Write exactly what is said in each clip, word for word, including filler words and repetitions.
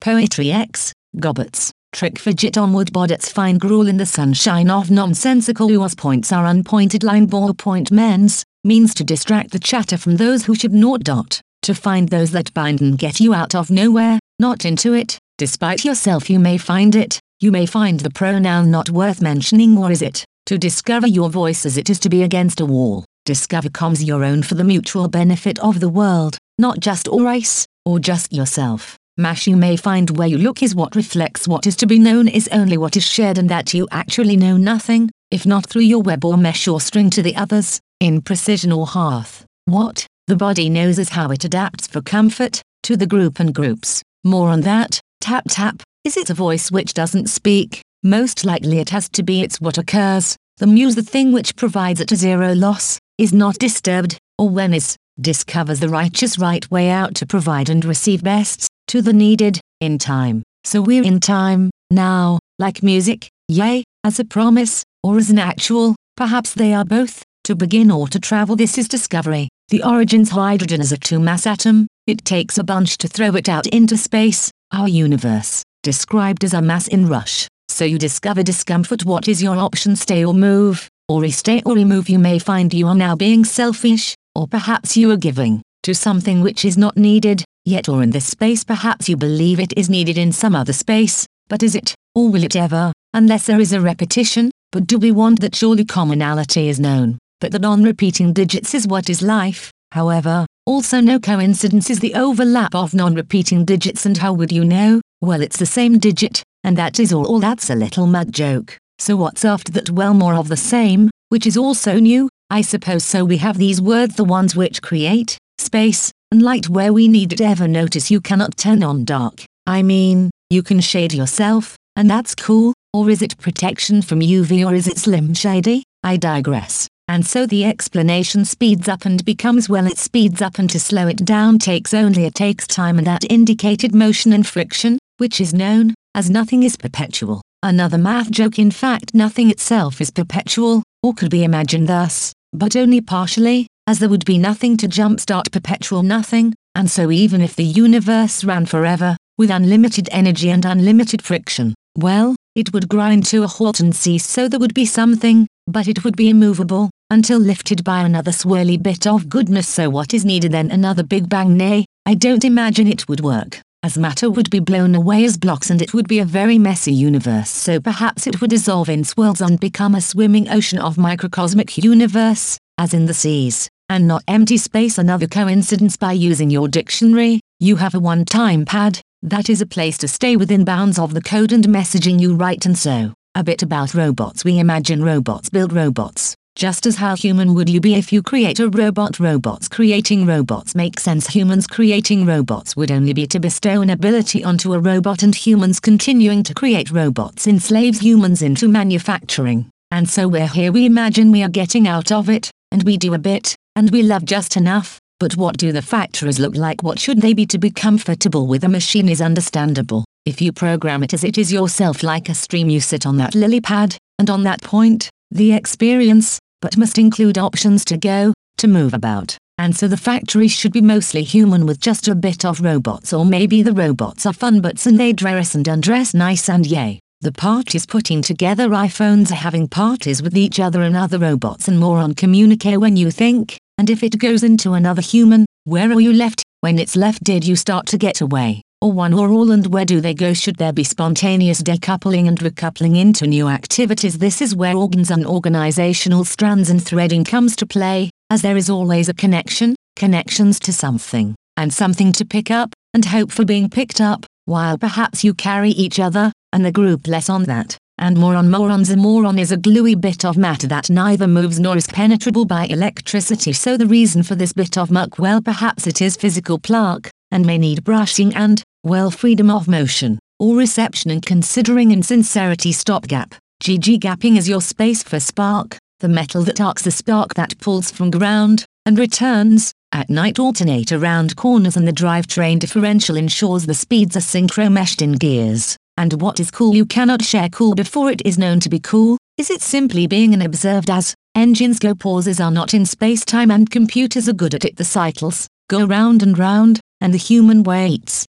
Poetry X, gobbets, trick fidget onward bodets fine gruel in the sunshine of nonsensical who's points are unpointed line ballpoint mens, means to distract the chatter from those who should not dot, to find those that bind and get you out of nowhere, not into it, despite yourself you may find it, you may find the pronoun not worth mentioning or is it, to discover your voice as it is to be against a wall, discover comms your own for the mutual benefit of the world, not just or race, or just yourself. Mash you may find where you look is what reflects what is to be known is only what is shared and that you actually know nothing, if not through your web or mesh or string to the others, in precision or hearth. What the body knows is how it adapts for comfort, to the group and groups. More on that, tap tap, is it a voice which doesn't speak? Most likely it has to be it's what occurs, the muse the thing which provides it a zero loss, is not disturbed, or when is, discovers the righteous right way out to provide and receive bests, to the needed, in time. So we're in time, now, like music, yea, as a promise, or as an actual, perhaps they are both, to begin or to travel this is discovery. The origin's hydrogen is a two-mass atom, it takes a bunch to throw it out into space, our universe, described as a mass in rush. So you discover discomfort, what is your option, stay or move, or restay or remove you may find you are now being selfish, or perhaps you are giving, to something which is not needed, yet or in this space perhaps you believe it is needed in some other space, but is it, or will it ever, unless there is a repetition, but do we want that? Surely commonality is known, but the non-repeating digits is what is life, however, also no coincidence is the overlap of non-repeating digits and how would you know? Well it's the same digit, and that is all, all that's a little mud joke, so what's after that? Well more of the same, which is also new, I suppose. So we have these words, the ones which create space and light where we need it. Ever notice you cannot turn on dark? I mean, you can shade yourself, and that's cool, or is it protection from U V or is it slim shady? I digress. And so the explanation speeds up and becomes, well it speeds up and to slow it down takes only it takes time and that indicated motion and friction, which is known as nothing is perpetual. Another math joke, in fact nothing itself is perpetual, or could be imagined thus, but only partially, as there would be nothing to jumpstart perpetual nothing, and so even if the universe ran forever, with unlimited energy and unlimited friction, well, it would grind to a halt and cease, so there would be something, but it would be immovable, until lifted by another swirly bit of goodness. So what is needed then? Another Big Bang? Nay, I don't imagine it would work, as matter would be blown away as blocks and it would be a very messy universe. So perhaps it would dissolve in swirls and become a swimming ocean of microcosmic universe, as in the seas, and not empty space. Another coincidence, by using your dictionary, you have a one-time pad, that is a place to stay within bounds of the code and messaging you write. And so, a bit about robots. We imagine robots build robots. Just as how human would you be if you create a robot? Robots creating robots make sense. Humans creating robots would only be to bestow an ability onto a robot, and humans continuing to create robots enslaves humans into manufacturing. And so we're here, we imagine we are getting out of it, and we do a bit, and we love just enough. But what do the factories look like? What should they be to be comfortable with a machine is understandable. If you program it as it is yourself, like a stream, you sit on that lily pad, and on that point, the experience, but must include options to go, to move about. And so the factory should be mostly human with just a bit of robots, or maybe the robots are funbots and they dress and undress nice, and yay, the parties putting together iPhones are having parties with each other and other robots, and more on communique when you think. And if it goes into another human, where are you left? When it's left, did you start to get away? Or one or all, and where do they go? Should there be spontaneous decoupling and recoupling into new activities? This is where organs and organizational strands and threading comes to play, as there is always a connection, connections to something, and something to pick up, and hope for being picked up, while perhaps you carry each other, and the group less on that. And more on morons. A moron is a gluey bit of matter that neither moves nor is penetrable by electricity. So the reason for this bit of muck, well perhaps it is physical plaque, and may need brushing and, well, freedom of motion, or reception and considering insincerity stopgap. G G gapping is your space for spark, the metal that arcs the spark that pulls from ground, and returns, at night alternate around corners, and the drivetrain differential ensures the speeds are synchro-meshed in gears. And what is cool you cannot share cool before it is known to be cool? Is it simply being and observed as? Engines go, pauses are not in space-time, and computers are good at it. The cycles go round and round, and the human waits,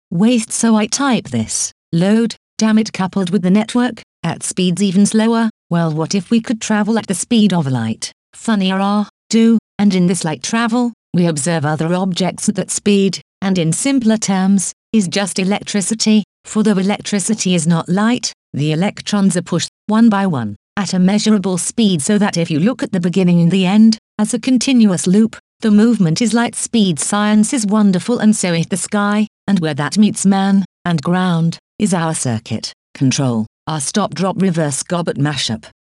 waste, so I type this. Load, damn it, coupled with the network, at speeds even slower. Well, what if we could travel at the speed of light? Funnier ah, do, and in this light travel, we observe other objects at that speed, and in simpler terms, is just electricity, for though electricity is not light, the electrons are pushed, one by one, at a measurable speed, so that if you look at the beginning and the end, as a continuous loop, the movement is light speed. Science is wonderful, and so is the sky, and where that meets man, and ground, is our circuit, control, our stop-drop reverse Gobbet mashup.